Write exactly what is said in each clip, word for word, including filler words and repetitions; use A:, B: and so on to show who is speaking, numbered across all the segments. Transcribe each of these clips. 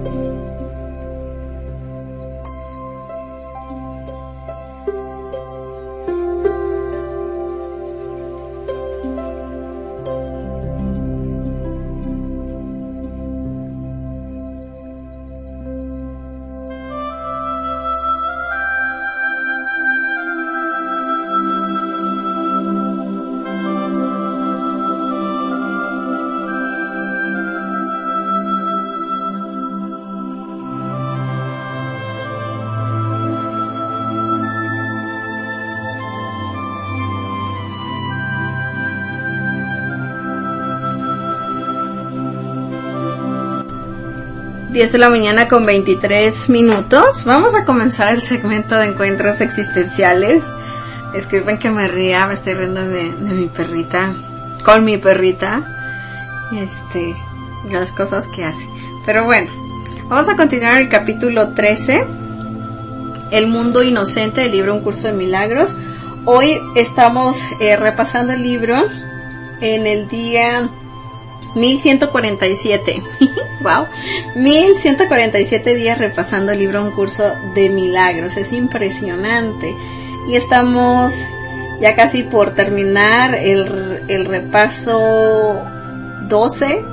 A: diez de la mañana con veintitrés minutos. Vamos a comenzar el segmento de encuentros existenciales. Disculpen que me ría, me estoy riendo de, de mi perrita, con mi perrita, este, las cosas que hace. Pero bueno, vamos a continuar el capítulo trece, El mundo inocente, del libro Un curso de milagros. Hoy estamos eh, repasando el libro en el día mil ciento cuarenta y siete. Wow, mil ciento cuarenta y siete días repasando el libro Un curso de milagros. Es impresionante. Y estamos ya casi por terminar el, el repaso doce.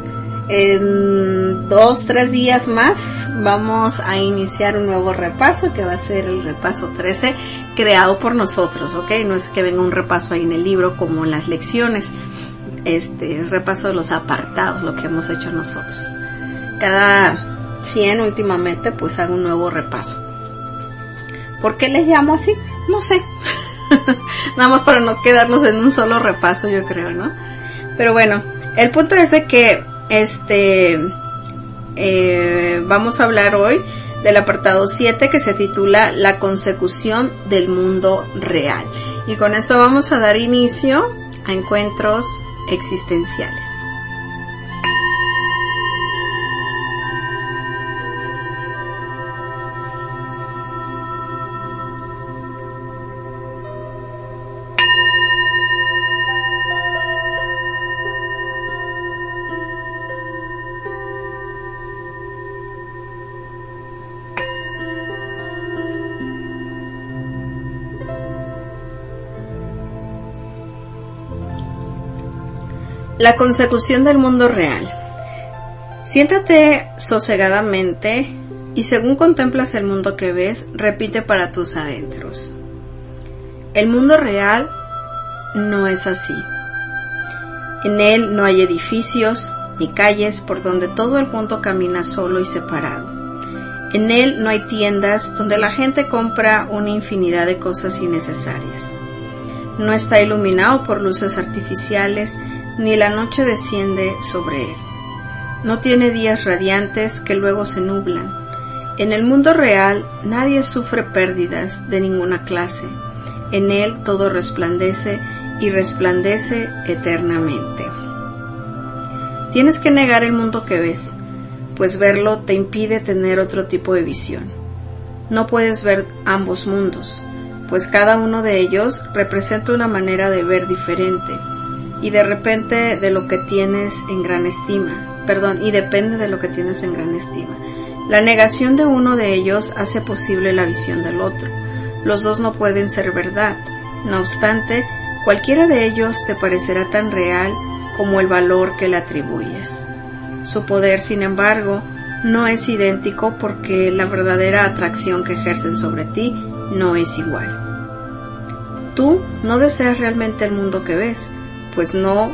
A: En dos, tres días más vamos a iniciar un nuevo repaso que va a ser el repaso trece, creado por nosotros, ¿ok? No es que venga un repaso ahí en el libro como en las lecciones. Este es repaso de los apartados, lo que hemos hecho nosotros. Cada cien últimamente pues hago un nuevo repaso. ¿Por qué les llamo así? No sé. Nada más para no quedarnos en un solo repaso, yo creo, ¿no? Pero bueno, el punto es de que este eh, vamos a hablar hoy del apartado siete, que se titula La consecución del mundo real. Y con esto vamos a dar inicio a encuentros existenciales. La consecución del mundo real. Siéntate sosegadamente y según contemplas el mundo que ves, repite para tus adentros: el mundo real no es así. En él no hay edificios ni calles por donde todo el mundo camina solo y separado. En él no hay tiendas donde la gente compra una infinidad de cosas innecesarias. No está iluminado por luces artificiales, ni la noche desciende sobre él. No tiene días radiantes que luego se nublan. En el mundo real nadie sufre pérdidas de ninguna clase. En él todo resplandece y resplandece eternamente. Tienes que negar el mundo que ves, pues verlo te impide tener otro tipo de visión. No puedes ver ambos mundos, pues cada uno de ellos representa una manera de ver diferente. Y de repente de lo que tienes en gran estima, perdón, y depende de lo que tienes en gran estima. La negación de uno de ellos hace posible la visión del otro. Los dos no pueden ser verdad. No obstante, cualquiera de ellos te parecerá tan real como el valor que le atribuyes. Su poder, sin embargo, no es idéntico porque la verdadera atracción que ejercen sobre ti no es igual. Tú no deseas realmente el mundo que ves, pues no,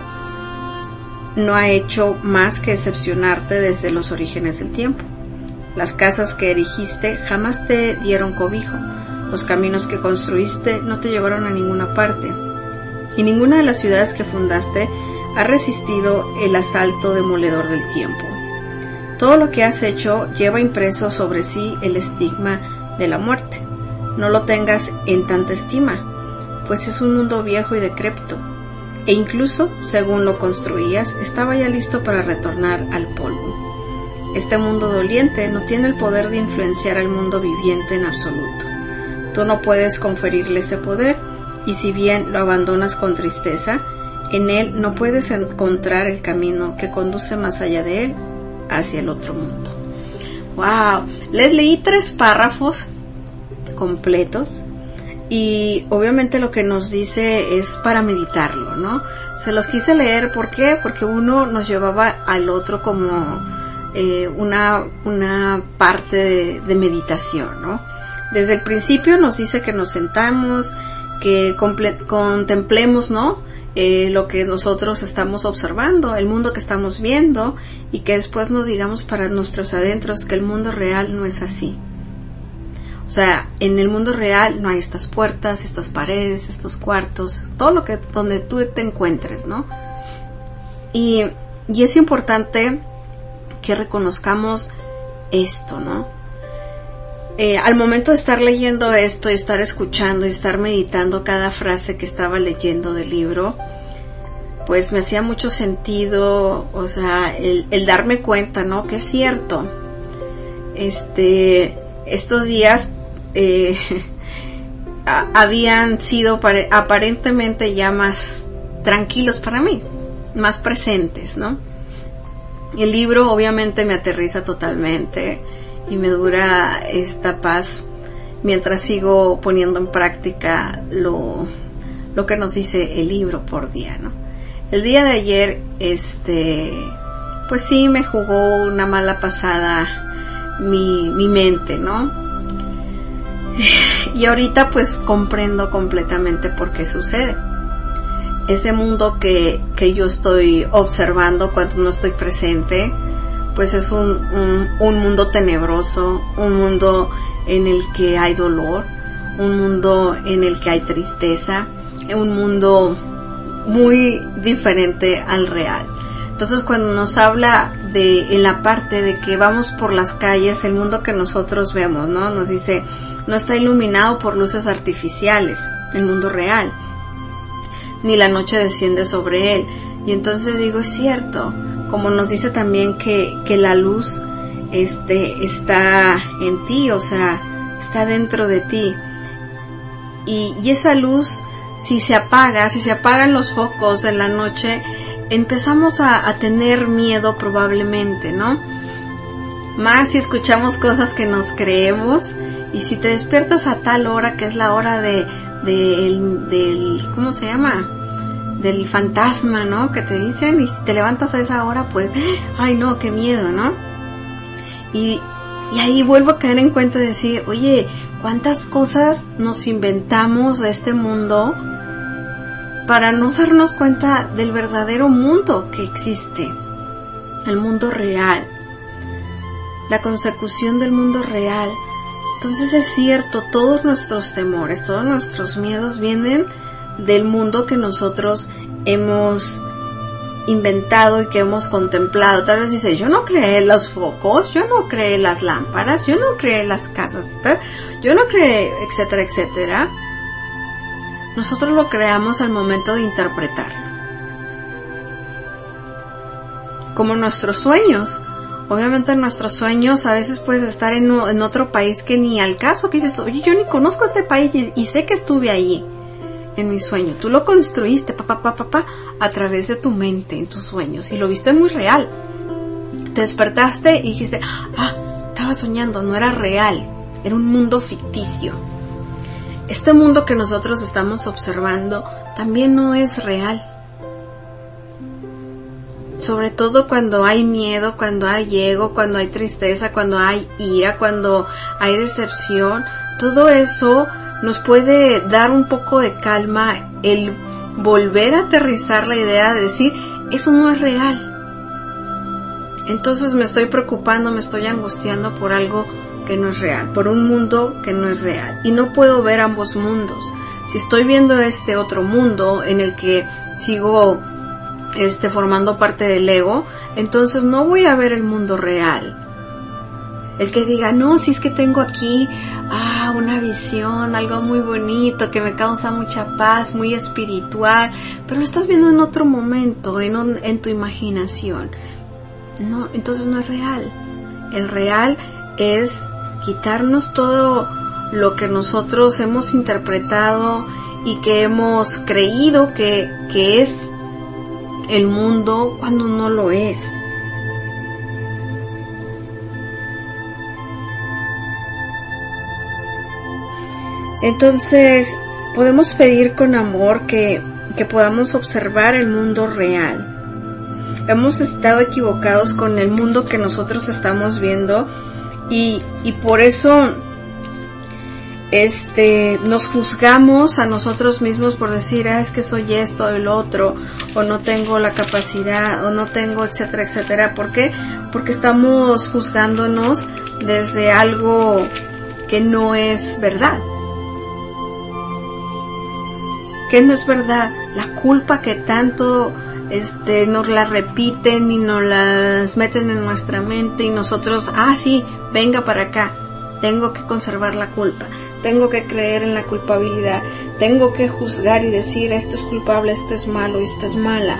A: no ha hecho más que decepcionarte desde los orígenes del tiempo. Las casas que erigiste jamás te dieron cobijo, los caminos que construiste no te llevaron a ninguna parte, y ninguna de las ciudades que fundaste ha resistido el asalto demoledor del tiempo. Todo lo que has hecho lleva impreso sobre sí el estigma de la muerte. No lo tengas en tanta estima, pues es un mundo viejo y decrépito. E incluso, según lo construías, estaba ya listo para retornar al polvo. Este mundo doliente no tiene el poder de influenciar al mundo viviente en absoluto. Tú no puedes conferirle ese poder, y si bien lo abandonas con tristeza, en él no puedes encontrar el camino que conduce más allá de él, hacia el otro mundo. Wow, les leí tres párrafos completos y obviamente lo que nos dice es para meditarlo, ¿no? Se los quise leer, ¿por qué? Porque uno nos llevaba al otro como eh, una, una parte de, de meditación, ¿no? Desde el principio nos dice que nos sentamos, que comple- contemplemos, ¿no? Eh, lo que nosotros estamos observando, el mundo que estamos viendo, y que después nos digamos para nuestros adentros que el mundo real no es así. O sea, en el mundo real no hay estas puertas, estas paredes, estos cuartos, todo lo que donde tú te encuentres, ¿no? Y, y es importante que reconozcamos esto, ¿no? Eh, al momento de estar leyendo esto y estar escuchando y estar meditando cada frase que estaba leyendo del libro, pues me hacía mucho sentido, o sea, el, el darme cuenta, ¿no? Que es cierto. Este, estos días eh, a, habían sido pare, aparentemente ya más tranquilos para mí, más presentes, ¿no? El libro obviamente me aterriza totalmente y me dura esta paz mientras sigo poniendo en práctica lo, lo que nos dice el libro por día, ¿no? El día de ayer, este, pues sí me jugó una mala pasada mi, mi mente, ¿no? Y ahorita pues comprendo completamente por qué sucede. Ese mundo que, que yo estoy observando cuando no estoy presente, pues es un, un, un mundo tenebroso, un mundo en el que hay dolor, un mundo en el que hay tristeza, un mundo muy diferente al real. Entonces cuando nos habla de, en la parte de que vamos por las calles, el mundo que nosotros vemos, ¿no? Nos dice, no está iluminado por luces artificiales, el mundo real, ni la noche desciende sobre él. Y entonces digo, es cierto, como nos dice también que, que la luz este, está en ti, o sea, está dentro de ti. Y, y esa luz, si se apaga, si se apagan los focos en la noche, empezamos a, a tener miedo probablemente, ¿no? Más si escuchamos cosas que nos creemos, y si te despiertas a tal hora, que es la hora de, de el, del, ¿cómo se llama? Del fantasma, ¿no? Que te dicen, y si te levantas a esa hora, pues, ay no, qué miedo, ¿no? Y, y ahí vuelvo a caer en cuenta de decir, oye, ¿cuántas cosas nos inventamos de este mundo para no darnos cuenta del verdadero mundo que existe? El mundo real, la consecución del mundo real. Entonces es cierto, todos nuestros temores, todos nuestros miedos vienen del mundo que nosotros hemos inventado y que hemos contemplado. Tal vez dice, yo no creé los focos, yo no creé las lámparas, yo no creé las casas, yo no creé, etcétera, etcétera. Nosotros lo creamos al momento de interpretarlo. Como nuestros sueños. Obviamente en nuestros sueños a veces puedes estar en, en otro país que ni al caso, que dices, oye, yo ni conozco este país y, y sé que estuve allí en mi sueño. Tú lo construiste, papá, papá, papá, a través de tu mente, en tus sueños, y lo viste muy real. Te despertaste y dijiste, ah, estaba soñando, no era real, era un mundo ficticio. Este mundo que nosotros estamos observando también no es real. Sobre todo cuando hay miedo, cuando hay ego, cuando hay tristeza, cuando hay ira, cuando hay decepción, todo eso nos puede dar un poco de calma, el volver a aterrizar la idea de decir, eso no es real. Entonces me estoy preocupando, me estoy angustiando por algo que no es real, por un mundo que no es real. Y no puedo ver ambos mundos. Si estoy viendo este otro mundo en el que sigo este, formando parte del ego, entonces no voy a ver el mundo real. El que diga, no, si es que tengo aquí ah, una visión, algo muy bonito, que me causa mucha paz, muy espiritual, pero lo estás viendo en otro momento, en, un, en tu imaginación. No, entonces no es real. El real es quitarnos todo lo que nosotros hemos interpretado y que hemos creído que, que es el mundo cuando no lo es. Entonces, podemos pedir con amor que, que podamos observar el mundo real. Hemos estado equivocados con el mundo que nosotros estamos viendo y, y por eso este, nos juzgamos a nosotros mismos por decir, ah, es que soy esto o el otro, o no tengo la capacidad, o no tengo, etcétera, etcétera. ¿Por qué? Porque estamos juzgándonos desde algo que no es verdad. ¿Qué no es verdad? La culpa que tanto este, nos la repiten y nos las meten en nuestra mente y nosotros, ah, sí, venga para acá, tengo que conservar la culpa, tengo que creer en la culpabilidad, tengo que juzgar y decir, esto es culpable, esto es malo, esto es mala.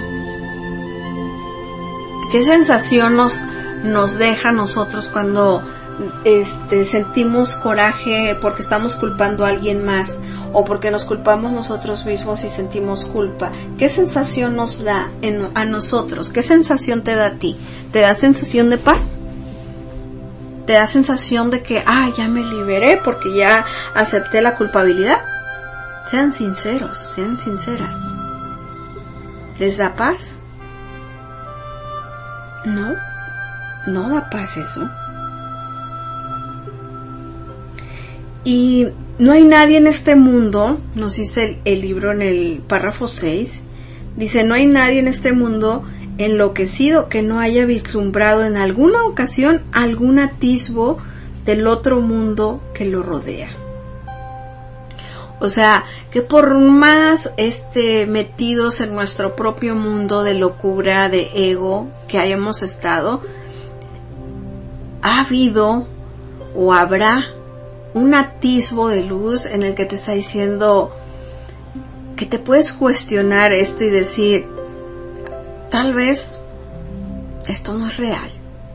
A: ¿Qué sensación nos, nos deja a nosotros cuando este, sentimos coraje porque estamos culpando a alguien más? O porque nos culpamos nosotros mismos y sentimos culpa. ¿Qué sensación nos da en, a nosotros? ¿Qué sensación te da a ti? ¿Te da sensación de paz? ¿Te da sensación de que, ah, ya me liberé porque ya acepté la culpabilidad? Sean sinceros, sean sinceras. ¿Les da paz? No, no da paz eso. Y no hay nadie en este mundo, nos dice el, el libro en el párrafo seis, dice, no hay nadie en este mundo enloquecido que no haya vislumbrado en alguna ocasión algún atisbo del otro mundo que lo rodea. O sea, que por más este, metidos en nuestro propio mundo de locura, de ego que hayamos estado, ha habido o habrá un atisbo de luz en el que te está diciendo que te puedes cuestionar esto y decir, tal vez esto no es real.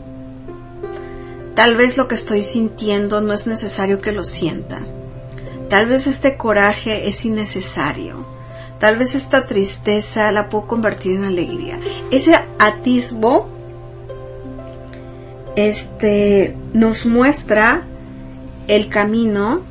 A: Tal vez lo que estoy sintiendo no es necesario que lo sienta. Tal vez este coraje es innecesario. Tal vez esta tristeza la puedo convertir en alegría. Ese atisbo este, nos muestra el camino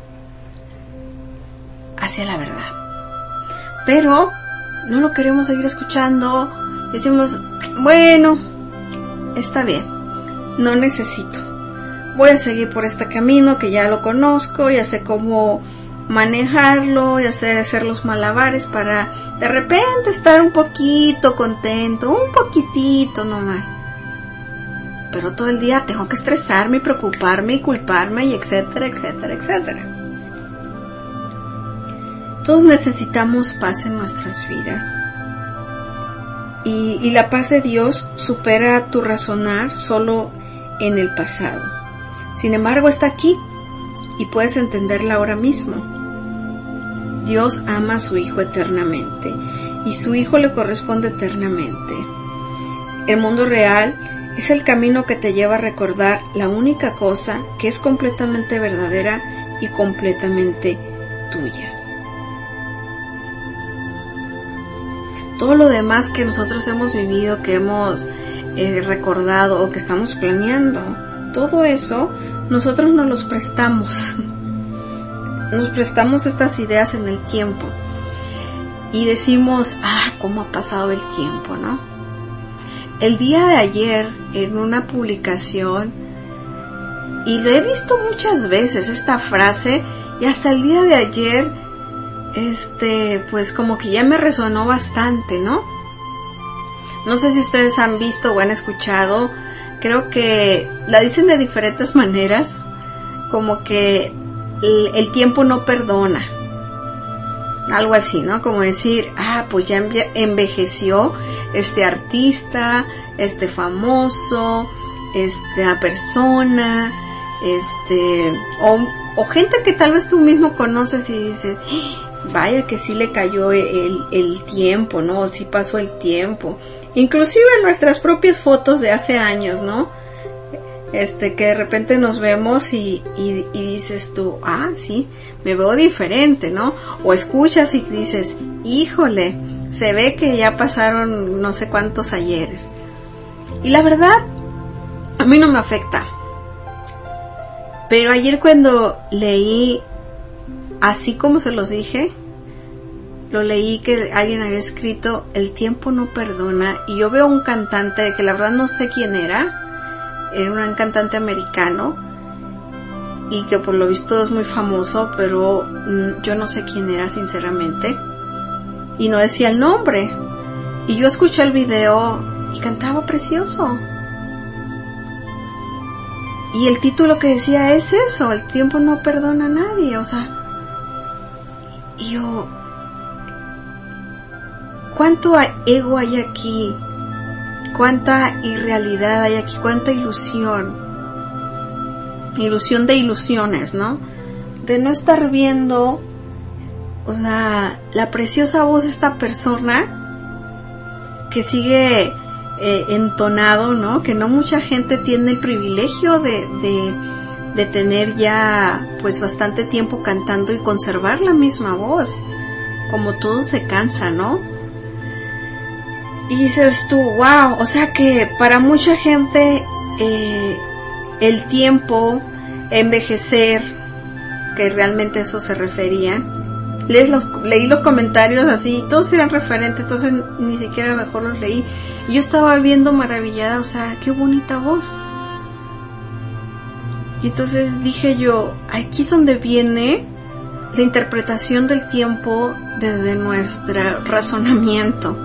A: hacia la verdad. Pero no lo queremos seguir escuchando. Decimos, bueno, está bien, no necesito. Voy a seguir por este camino que ya lo conozco, ya sé cómo manejarlo, ya sé hacer los malabares para de repente estar un poquito contento, un poquitito nomás. Pero todo el día tengo que estresarme y preocuparme y culparme y etcétera, etcétera, etcétera. Todos necesitamos paz en nuestras vidas. Y, y la paz de Dios supera tu razonar solo en el pasado. Sin embargo, está aquí y puedes entenderla ahora mismo. Dios ama a su Hijo eternamente y su Hijo le corresponde eternamente. El mundo real es el camino que te lleva a recordar la única cosa que es completamente verdadera y completamente tuya. Todo lo demás que nosotros hemos vivido, que hemos eh, recordado o que estamos planeando, todo eso nosotros nos los prestamos. Nos prestamos estas ideas en el tiempo y decimos, ah, cómo ha pasado el tiempo, ¿no? El día de ayer, en una publicación, y lo he visto muchas veces, esta frase, y hasta el día de ayer, este, pues como que ya me resonó bastante, ¿no? No sé si ustedes han visto o han escuchado, creo que la dicen de diferentes maneras, como que el, el tiempo no perdona. Algo así, ¿no? Como decir, ah, pues ya envejeció este artista, este famoso, esta persona, este, o, o gente que tal vez tú mismo conoces y dices, vaya que sí le cayó el, el tiempo, ¿no? Sí pasó el tiempo. Inclusive en nuestras propias fotos de hace años, ¿no? Este, que de repente nos vemos y, y, y dices tú, ah, sí, me veo diferente, ¿no? O escuchas y dices, híjole, se ve que ya pasaron no sé cuántos ayeres. Y la verdad, a mí no me afecta. Pero ayer cuando leí así como se los dije, lo leí que alguien había escrito, el tiempo no perdona, y yo veo un cantante que la verdad no sé quién era, era un cantante americano, y que por lo visto es muy famoso, pero mm, yo no sé quién era sinceramente, y no decía el nombre, y yo escuché el video y cantaba precioso, y el título que decía es eso, el tiempo no perdona a nadie, o sea, y yo, ¿cuánto ego hay aquí? ¿Cuánta irrealidad hay aquí? ¿Cuánta ilusión? Ilusión de ilusiones, ¿no? De no estar viendo, o sea, la preciosa voz de esta persona que sigue eh, entonado, ¿no? Que no mucha gente tiene el privilegio de, de, de tener ya pues bastante tiempo cantando y conservar la misma voz. Como todo se cansa, ¿no? Y dices tú, wow, o sea que para mucha gente eh, el tiempo, envejecer, que realmente eso se referían, lees los, leí los comentarios así, todos eran referentes, entonces ni siquiera mejor los leí, y yo estaba viendo maravillada, o sea, qué bonita voz. Y entonces dije yo, aquí es donde viene la interpretación del tiempo desde nuestro razonamiento.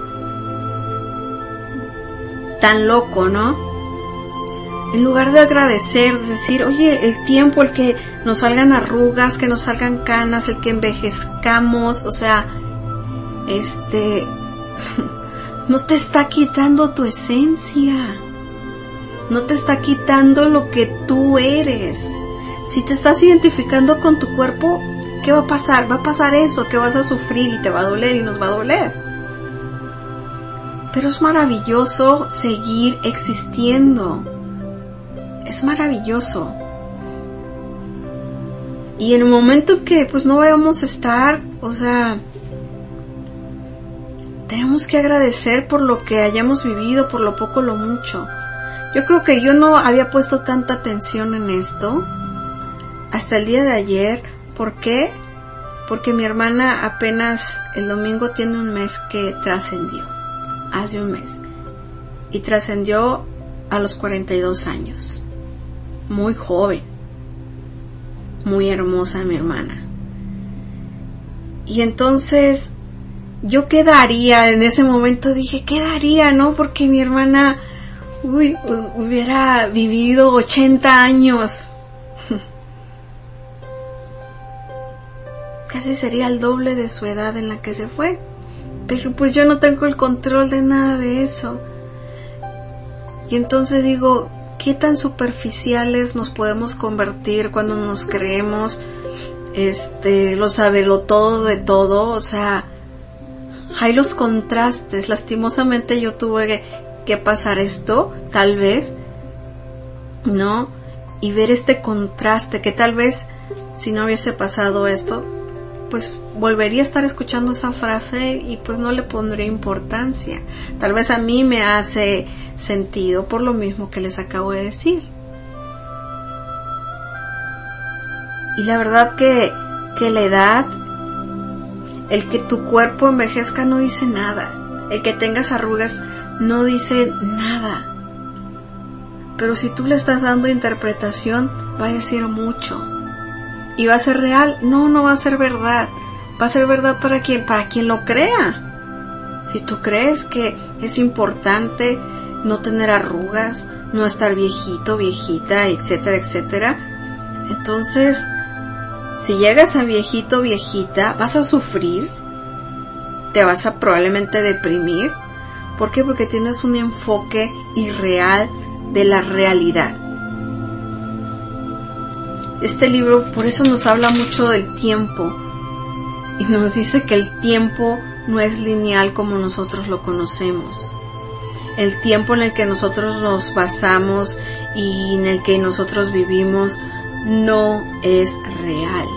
A: Tan loco, ¿no? En lugar de agradecer, de decir, oye, el tiempo, el que nos salgan arrugas, que nos salgan canas, el que envejezcamos, o sea, este, no te está quitando tu esencia, no te está quitando lo que tú eres. Si te estás identificando con tu cuerpo, ¿qué va a pasar? Va a pasar eso, que vas a sufrir y te va a doler y nos va a doler. Pero es maravilloso seguir existiendo. Es maravilloso. Y en el momento en que pues no vayamos a estar, o sea, tenemos que agradecer por lo que hayamos vivido, por lo poco o lo mucho. Yo creo que yo no había puesto tanta atención en esto hasta el día de ayer. ¿Por qué? Porque mi hermana apenas el domingo tiene un mes que trascendió. Hace un mes. Y trascendió a los cuarenta y dos años. Muy joven. Muy hermosa mi hermana. Y entonces yo qué daría en ese momento, dije, ¿qué daría, no? Porque mi hermana uy, hubiera vivido ochenta años. Casi sería el doble de su edad en la que se fue. Pero pues yo no tengo el control de nada de eso. Y entonces digo, ¿qué tan superficiales nos podemos convertir cuando nos creemos este, lo sabelo todo de todo? O sea, hay los contrastes. Lastimosamente yo tuve que, que pasar esto, tal vez, ¿no? Y ver este contraste, que tal vez si no hubiese pasado esto, pues volvería a estar escuchando esa frase y pues no le pondría importancia. Tal vez a mí me hace sentido por lo mismo que les acabo de decir. Y la verdad que, que la edad, el que tu cuerpo envejezca no dice nada. El que tengas arrugas no dice nada. Pero si tú le estás dando interpretación, va a decir mucho. ¿Y va a ser real? No, no va a ser verdad. Va a ser verdad para quien, para quien lo crea. Si tú crees que es importante no tener arrugas, no estar viejito, viejita, etcétera, etcétera, entonces, si llegas a viejito, viejita, vas a sufrir, te vas a probablemente deprimir. ¿Por qué? Porque tienes un enfoque irreal de la realidad. Este libro por eso nos habla mucho del tiempo y nos dice que el tiempo no es lineal como nosotros lo conocemos. El tiempo en el que nosotros nos basamos y en el que nosotros vivimos no es real.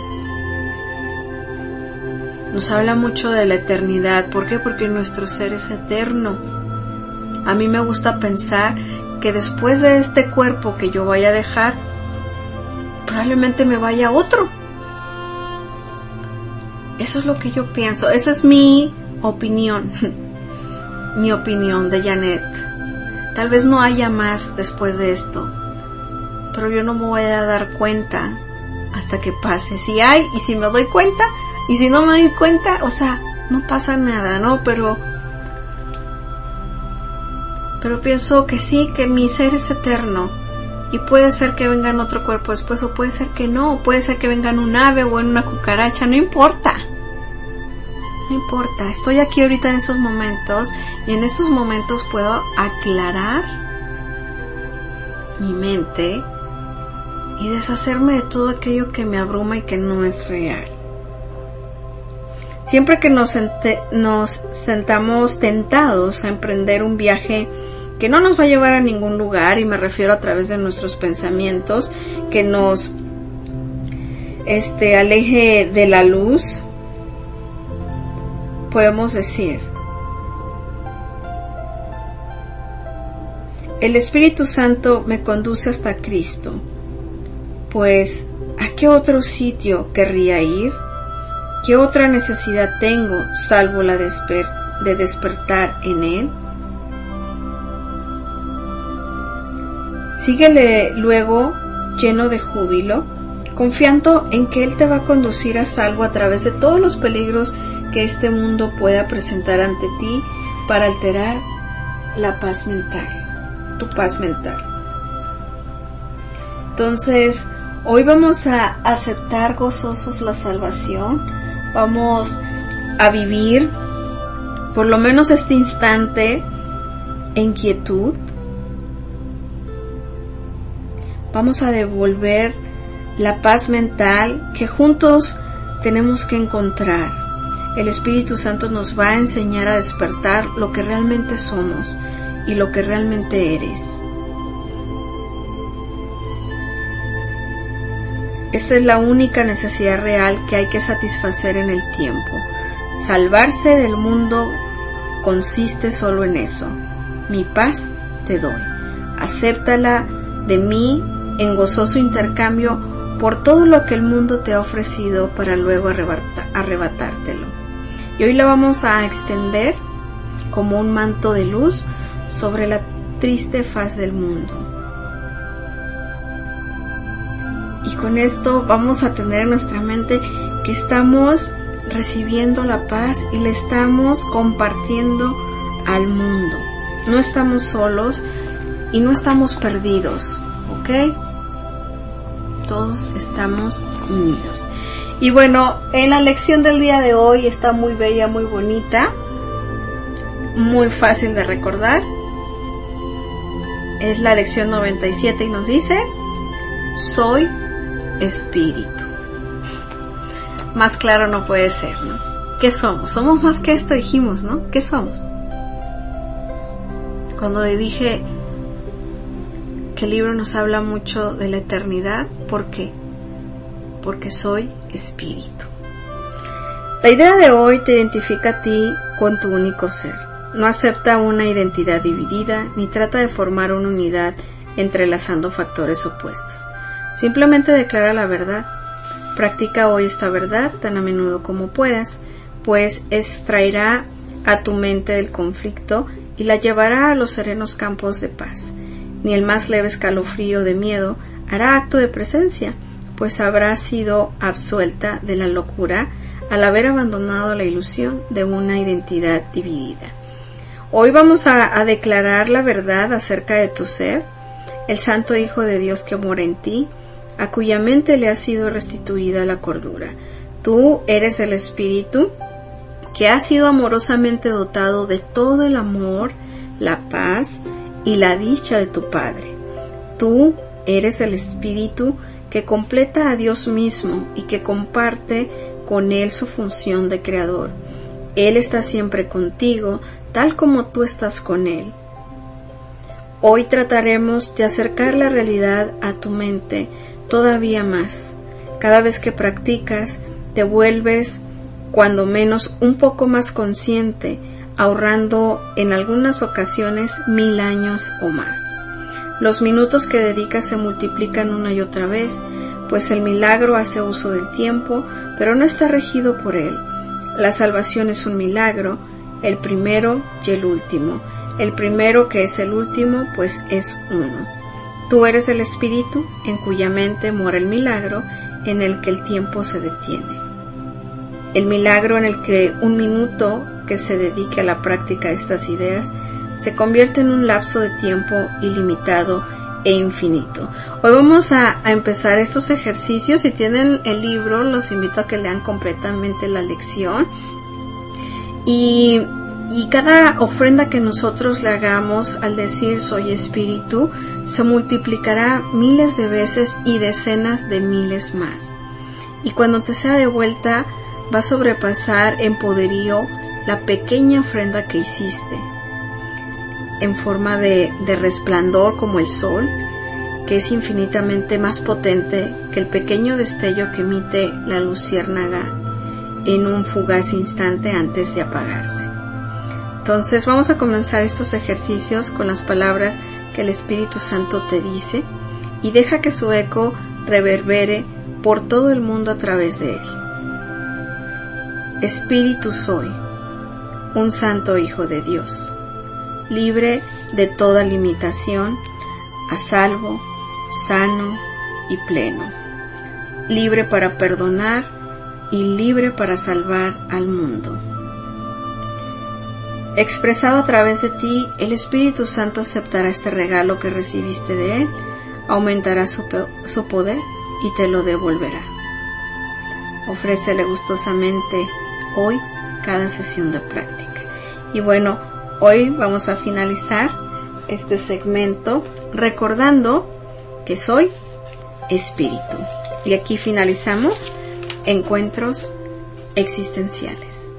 A: Nos habla mucho de la eternidad. ¿Por qué? Porque nuestro ser es eterno. A mí me gusta pensar que después de este cuerpo que yo vaya a dejar, probablemente me vaya otro. Eso es lo que yo pienso. Esa es mi opinión. Mi opinión de Janet. Tal vez no haya más después de esto, pero yo no me voy a dar cuenta hasta que pase. Si hay, y si me doy cuenta, y si no me doy cuenta, o sea, no pasa nada, ¿no? Pero pero pienso que sí, que mi ser es eterno, y puede ser que venga en otro cuerpo después, o puede ser que no, puede ser que venga en un ave o en una cucaracha, no importa. No importa, estoy aquí ahorita en estos momentos, y en estos momentos puedo aclarar mi mente y deshacerme de todo aquello que me abruma y que no es real. Siempre que nos, sente, nos sentamos tentados a emprender un viaje que no nos va a llevar a ningún lugar, y me refiero a través de nuestros pensamientos, que nos este, aleje de la luz, podemos decir: el Espíritu Santo me conduce hasta Cristo, pues ¿a qué otro sitio querría ir? ¿Qué otra necesidad tengo salvo la desper- de despertar en Él? Síguele luego lleno de júbilo, confiando en que Él te va a conducir a salvo a través de todos los peligros que este mundo pueda presentar ante ti para alterar la paz mental, tu paz mental. Entonces, hoy vamos a aceptar gozosos la salvación. Vamos a vivir por lo menos este instante en quietud. Vamos a devolver la paz mental que juntos tenemos que encontrar. El Espíritu Santo nos va a enseñar a despertar lo que realmente somos y lo que realmente eres. Esta es la única necesidad real que hay que satisfacer en el tiempo. Salvarse del mundo consiste solo en eso. Mi paz te doy. Acéptala de mí en gozoso intercambio por todo lo que el mundo te ha ofrecido para luego arrebata- arrebatártelo. Y hoy la vamos a extender como un manto de luz sobre la triste faz del mundo. Y con esto vamos a tener en nuestra mente que estamos recibiendo la paz y le estamos compartiendo al mundo. No estamos solos y no estamos perdidos, ¿ok? Todos estamos unidos. Y bueno, en la lección del día de hoy está muy bella, muy bonita, muy fácil de recordar. Es la lección noventa y siete y nos dice: soy espíritu. Más claro no puede ser, ¿no? ¿Qué somos? Somos más que esto, dijimos, ¿no? ¿Qué somos? Cuando dije que el libro nos habla mucho de la eternidad, ¿por qué? Porque soy espíritu. La idea de hoy te identifica a ti con tu único ser. No acepta una identidad dividida, ni trata de formar una unidad entrelazando factores opuestos. Simplemente declara la verdad. Practica hoy esta verdad tan a menudo como puedas, pues extraerá a tu mente del conflicto y la llevará a los serenos campos de paz. Ni el más leve escalofrío de miedo hará acto de presencia, pues habrá sido absuelta de la locura al haber abandonado la ilusión de una identidad dividida. Hoy vamos a, a declarar la verdad acerca de tu ser, el Santo Hijo de Dios que mora en ti, a cuya mente le ha sido restituida la cordura. Tú eres el Espíritu que ha sido amorosamente dotado de todo el amor, la paz y la dicha de tu Padre. Tú eres el Espíritu que completa a Dios mismo y que comparte con Él su función de creador. Él está siempre contigo, tal como tú estás con Él. Hoy trataremos de acercar la realidad a tu mente todavía más. Cada vez que practicas, te vuelves, cuando menos, un poco más consciente, ahorrando en algunas ocasiones mil años o más. Los minutos que dedicas se multiplican una y otra vez, pues el milagro hace uso del tiempo, pero no está regido por él. La salvación es un milagro, el primero y el último. El primero, que es el último, pues es uno. Tú eres el espíritu en cuya mente mora el milagro, en el que el tiempo se detiene. El milagro en el que un minuto que se dedique a la práctica de estas ideas se convierte en un lapso de tiempo ilimitado e infinito. Hoy vamos a, a empezar estos ejercicios. Si tienen el libro, los invito a que lean completamente la lección. Y, y cada ofrenda que nosotros le hagamos al decir soy espíritu, se multiplicará miles de veces y decenas de miles más. Y cuando te sea de vuelta, va a sobrepasar en poderío la pequeña ofrenda que hiciste, en forma de, de resplandor como el sol, que es infinitamente más potente que el pequeño destello que emite la luciérnaga en un fugaz instante antes de apagarse. Entonces vamos a comenzar estos ejercicios con las palabras que el Espíritu Santo te dice y deja que su eco reverbere por todo el mundo a través de él. Espíritu soy, un santo Hijo de Dios, libre de toda limitación, a salvo, sano y pleno, libre para perdonar y libre para salvar al mundo. Expresado a través de ti, el Espíritu Santo aceptará este regalo que recibiste de él, aumentará su, su poder y te lo devolverá. Ofrécele gustosamente hoy cada sesión de práctica. Y bueno, hoy vamos a finalizar este segmento recordando que soy espíritu. Y aquí finalizamos encuentros existenciales.